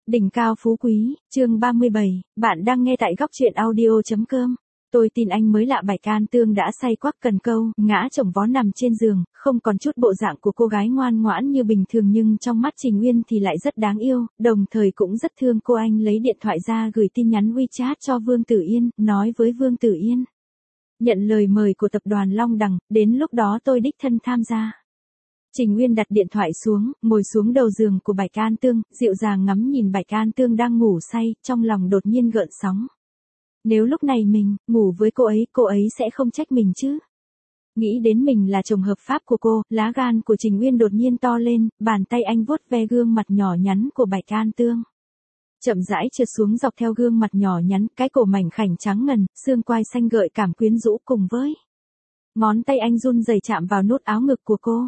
Đỉnh cao phú quý, chương 37, bạn đang nghe tại góc truyện audio.com. Tôi tin anh mới lạ. Bạch An Tương đã say quắc cần câu, ngã chồng vó nằm trên giường, không còn chút bộ dạng của cô gái ngoan ngoãn như bình thường, nhưng trong mắt Trình Uyên thì lại rất đáng yêu, đồng thời cũng rất thương cô. Anh lấy điện thoại ra gửi tin nhắn WeChat cho Vương Tử Yên, nói với Vương Tử Yên: nhận lời mời của tập đoàn Long Đằng, đến lúc đó tôi đích thân tham gia. Trình Uyên đặt điện thoại xuống, ngồi xuống đầu giường của Bạch An Tương, dịu dàng ngắm nhìn Bạch An Tương đang ngủ say, trong lòng đột nhiên gợn sóng. Nếu lúc này mình ngủ với cô ấy sẽ không trách mình chứ? Nghĩ đến mình là chồng hợp pháp của cô, lá gan của Trình Uyên đột nhiên to lên, bàn tay anh vuốt ve gương mặt nhỏ nhắn của Bạch An Tương. Chậm rãi trượt xuống dọc theo gương mặt nhỏ nhắn, cái cổ mảnh khảnh trắng ngần, xương quai xanh gợi cảm quyến rũ, cùng với ngón tay anh run rẩy chạm vào nút áo ngực của cô.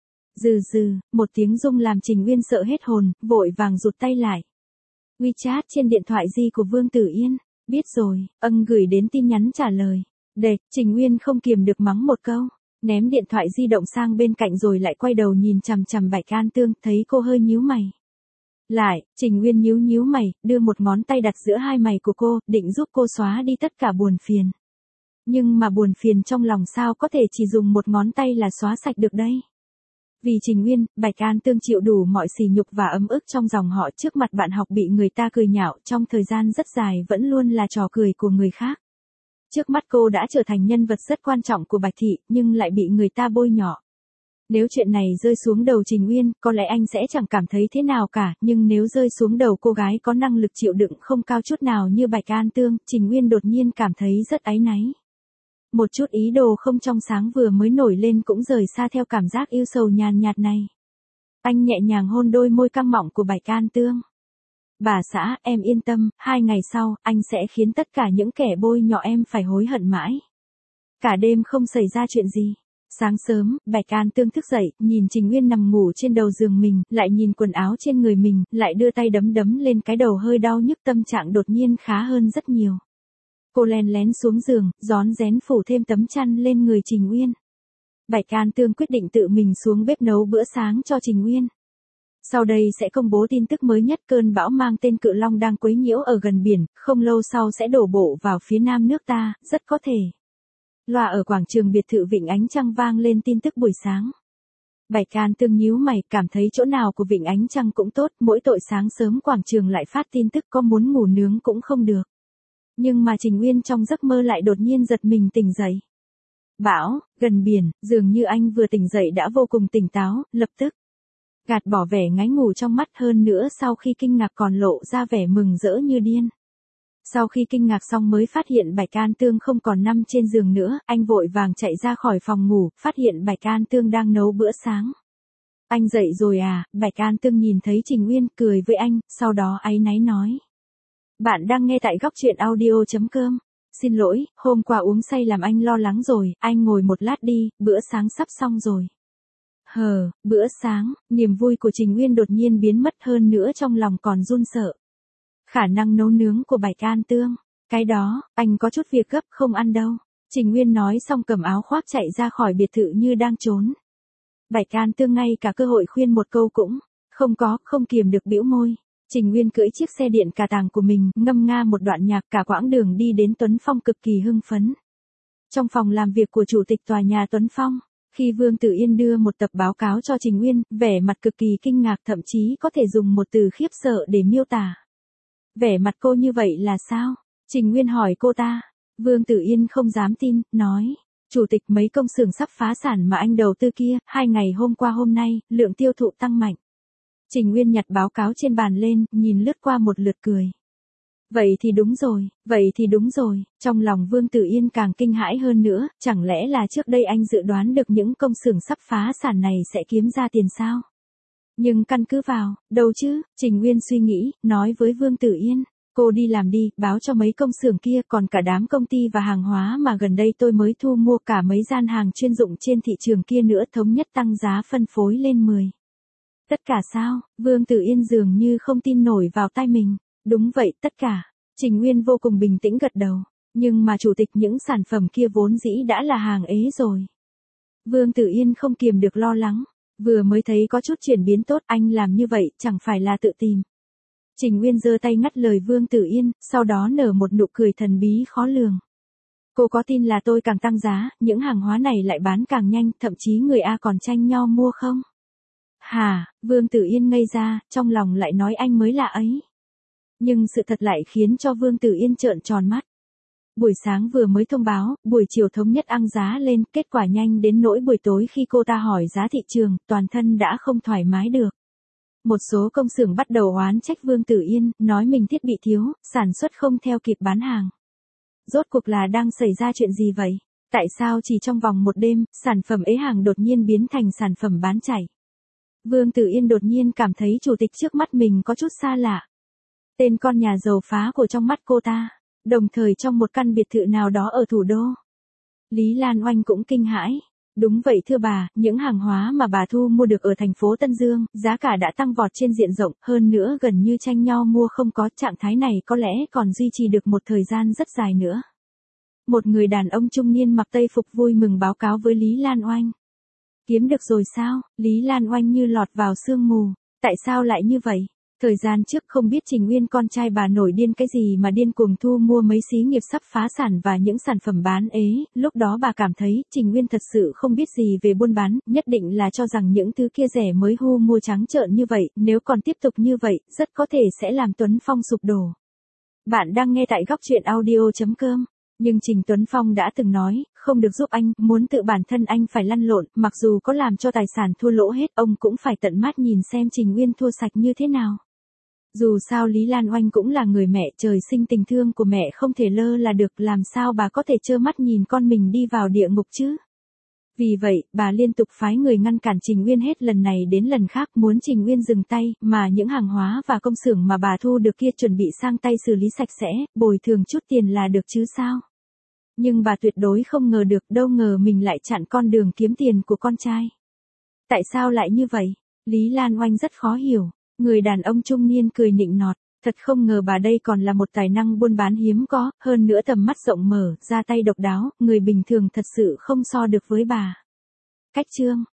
Dừ, một tiếng rung làm Trình Uyên sợ hết hồn, vội vàng rụt tay lại. WeChat trên điện thoại di của Vương Tử Yên. Biết rồi, gửi đến tin nhắn trả lời. Đệt, Trình Uyên không kiềm được mắng một câu, ném điện thoại di động sang bên cạnh rồi lại quay đầu nhìn chằm chằm Bạch An Tương, thấy cô hơi nhíu mày. Lại, Trình Uyên nhíu mày, đưa một ngón tay đặt giữa hai mày của cô, định giúp cô xóa đi tất cả buồn phiền. Nhưng mà buồn phiền trong lòng sao có thể chỉ dùng một ngón tay là xóa sạch được đây? Vì Trình Uyên, Bạch An Tương chịu đủ mọi sỉ nhục và ấm ức trong dòng họ, trước mặt bạn học bị người ta cười nhạo, trong thời gian rất dài vẫn luôn là trò cười của người khác. Trước mắt cô đã trở thành nhân vật rất quan trọng của Bạch Thị, nhưng lại bị người ta bôi nhọ. Nếu chuyện này rơi xuống đầu Trình Uyên, có lẽ anh sẽ chẳng cảm thấy thế nào cả, nhưng nếu rơi xuống đầu cô gái có năng lực chịu đựng không cao chút nào như Bạch An Tương, Trình Uyên đột nhiên cảm thấy rất áy náy. Một chút ý đồ không trong sáng vừa mới nổi lên cũng rời xa theo cảm giác yêu sầu nhàn nhạt này. Anh nhẹ nhàng hôn đôi môi căng mọng của Bạch An Tương. Bà xã, em yên tâm, 2 ngày sau, anh sẽ khiến tất cả những kẻ bôi nhọ em phải hối hận mãi. Cả đêm không xảy ra chuyện gì. Sáng sớm, Bạch An Tương thức dậy, nhìn Trình Uyên nằm ngủ trên đầu giường mình, lại nhìn quần áo trên người mình, lại đưa tay đấm lên cái đầu hơi đau nhức, tâm trạng đột nhiên khá hơn rất nhiều. Cô lén lén xuống giường, rón rén phủ thêm tấm chăn lên người Trình Uyên. Bạch An Tương quyết định tự mình xuống bếp nấu bữa sáng cho Trình Uyên. Sau đây sẽ công bố tin tức mới nhất. Cơn bão mang tên Cự Long đang quấy nhiễu ở gần biển, không lâu sau sẽ đổ bộ vào phía nam nước ta, rất có thể. Loa ở quảng trường biệt thự Vịnh Ánh Trăng vang lên tin tức buổi sáng. Bạch An Tương nhíu mày, cảm thấy chỗ nào của Vịnh Ánh Trăng cũng tốt, mỗi tội sáng sớm quảng trường lại phát tin tức, có muốn ngủ nướng cũng không được. Nhưng mà Trình Uyên trong giấc mơ lại đột nhiên giật mình tỉnh dậy. Bão, gần biển, dường như anh vừa tỉnh dậy đã vô cùng tỉnh táo, lập tức gạt bỏ vẻ ngáy ngủ trong mắt, hơn nữa sau khi kinh ngạc còn lộ ra vẻ mừng rỡ như điên. Sau khi kinh ngạc xong mới phát hiện Bạch An Tương không còn nằm trên giường nữa, anh vội vàng chạy ra khỏi phòng ngủ, phát hiện Bạch An Tương đang nấu bữa sáng. Anh dậy rồi à? Bạch An Tương nhìn thấy Trình Uyên, cười với anh, sau đó áy náy nói. Bạn đang nghe tại góc truyện audio.com. Xin lỗi, hôm qua uống say làm anh lo lắng rồi, anh ngồi một lát đi, bữa sáng sắp xong rồi. Bữa sáng, niềm vui của Trình Uyên đột nhiên biến mất, hơn nữa trong lòng còn run sợ. Khả năng nấu nướng của Bạch An Tương, cái đó, anh có chút việc gấp không ăn đâu. Trình Uyên nói xong cầm áo khoác chạy ra khỏi biệt thự như đang trốn. Bạch An Tương ngay cả cơ hội khuyên một câu cũng không kiềm được bĩu môi. Trình Uyên cưỡi chiếc xe điện cà tàng của mình, ngâm nga một đoạn nhạc, cả quãng đường đi đến Tuấn Phong cực kỳ hưng phấn. Trong phòng làm việc của chủ tịch tòa nhà Tuấn Phong, khi Vương Tử Yên đưa một tập báo cáo cho Trình Uyên, vẻ mặt cực kỳ kinh ngạc, thậm chí có thể dùng một từ khiếp sợ để miêu tả. Vẻ mặt cô như vậy là sao? Trình Uyên hỏi cô ta. Vương Tử Yên không dám tin, nói. Chủ tịch, mấy công xưởng sắp phá sản mà anh đầu tư kia, 2 ngày hôm qua hôm nay, lượng tiêu thụ tăng mạnh. Trình Uyên nhặt báo cáo trên bàn lên, nhìn lướt qua một lượt cười. Vậy thì đúng rồi, trong lòng Vương Tử Yên càng kinh hãi hơn nữa, chẳng lẽ là trước đây anh dự đoán được những công xưởng sắp phá sản này sẽ kiếm ra tiền sao? Nhưng căn cứ vào, đâu chứ? Trình Uyên suy nghĩ, nói với Vương Tử Yên, cô đi làm đi, báo cho mấy công xưởng kia, còn cả đám công ty và hàng hóa mà gần đây tôi mới thu mua, cả mấy gian hàng chuyên dụng trên thị trường kia nữa, thống nhất tăng giá phân phối lên 10. Tất cả sao? Vương Tử Yên dường như không tin nổi vào tai mình. Đúng vậy, tất cả. Trình Uyên vô cùng bình tĩnh gật đầu. Nhưng mà chủ tịch, những sản phẩm kia vốn dĩ đã là hàng ế rồi. Vương Tử Yên không kiềm được lo lắng. Vừa mới thấy có chút chuyển biến tốt, anh làm như vậy chẳng phải là tự tìm Trình Uyên giơ tay ngắt lời Vương Tử Yên, sau đó nở một nụ cười thần bí khó lường. Cô có tin là tôi càng tăng giá, những hàng hóa này lại bán càng nhanh, thậm chí người A còn tranh nhau mua không? Hả, Vương Tử Yên ngây ra, trong lòng lại nói anh mới lạ ấy. Nhưng sự thật lại khiến cho Vương Tử Yên trợn tròn mắt. Buổi sáng vừa mới thông báo, buổi chiều thống nhất ăng giá lên, kết quả nhanh đến nỗi buổi tối khi cô ta hỏi giá thị trường, toàn thân đã không thoải mái được. Một số công xưởng bắt đầu oán trách Vương Tử Yên, nói mình thiết bị thiếu, sản xuất không theo kịp bán hàng. Rốt cuộc là đang xảy ra chuyện gì vậy? Tại sao chỉ trong vòng một đêm, sản phẩm ế hàng đột nhiên biến thành sản phẩm bán chảy? Vương Tử Yên đột nhiên cảm thấy chủ tịch trước mắt mình có chút xa lạ. Tên con nhà giàu phá của trong mắt cô ta, đồng thời trong một căn biệt thự nào đó ở thủ đô. Lý Lan Oanh cũng kinh hãi. Đúng vậy thưa bà, những hàng hóa mà bà thu mua được ở thành phố Tân Dương, giá cả đã tăng vọt trên diện rộng, hơn nữa gần như tranh nhau mua không có, trạng thái này có lẽ còn duy trì được một thời gian rất dài nữa. Một người đàn ông trung niên mặc tây phục vui mừng báo cáo với Lý Lan Oanh. Kiếm được rồi sao? Lý Lan Oanh như lọt vào sương mù. Tại sao lại như vậy? Thời gian trước không biết Trình Uyên con trai bà nổi điên cái gì mà điên cuồng thu mua mấy xí nghiệp sắp phá sản và những sản phẩm bán ế, lúc đó bà cảm thấy Trình Uyên thật sự không biết gì về buôn bán, nhất định là cho rằng những thứ kia rẻ mới hu mua trắng trợn như vậy, nếu còn tiếp tục như vậy, rất có thể sẽ làm Tuấn Phong sụp đổ. Bạn đang nghe tại góc truyện audio.com. Nhưng Trình Tuấn Phong đã từng nói, không được giúp anh, muốn tự bản thân anh phải lăn lộn, mặc dù có làm cho tài sản thua lỗ hết, ông cũng phải tận mắt nhìn xem Trình Uyên thua sạch như thế nào. Dù sao Lý Lan Oanh cũng là người mẹ, trời sinh tình thương của mẹ không thể lơ là được, làm sao bà có thể trơ mắt nhìn con mình đi vào địa ngục chứ? Vì vậy, bà liên tục phái người ngăn cản Trình Uyên hết lần này đến lần khác, muốn Trình Uyên dừng tay, mà những hàng hóa và công xưởng mà bà thu được kia chuẩn bị sang tay xử lý sạch sẽ, bồi thường chút tiền là được chứ sao? Nhưng bà tuyệt đối không ngờ được, đâu ngờ mình lại chặn con đường kiếm tiền của con trai. Tại sao lại như vậy? Lý Lan Oanh rất khó hiểu. Người đàn ông trung niên cười nịnh nọt, thật không ngờ bà đây còn là một tài năng buôn bán hiếm có, hơn nữa tầm mắt rộng mở, ra tay độc đáo, người bình thường thật sự không so được với bà. Cách chương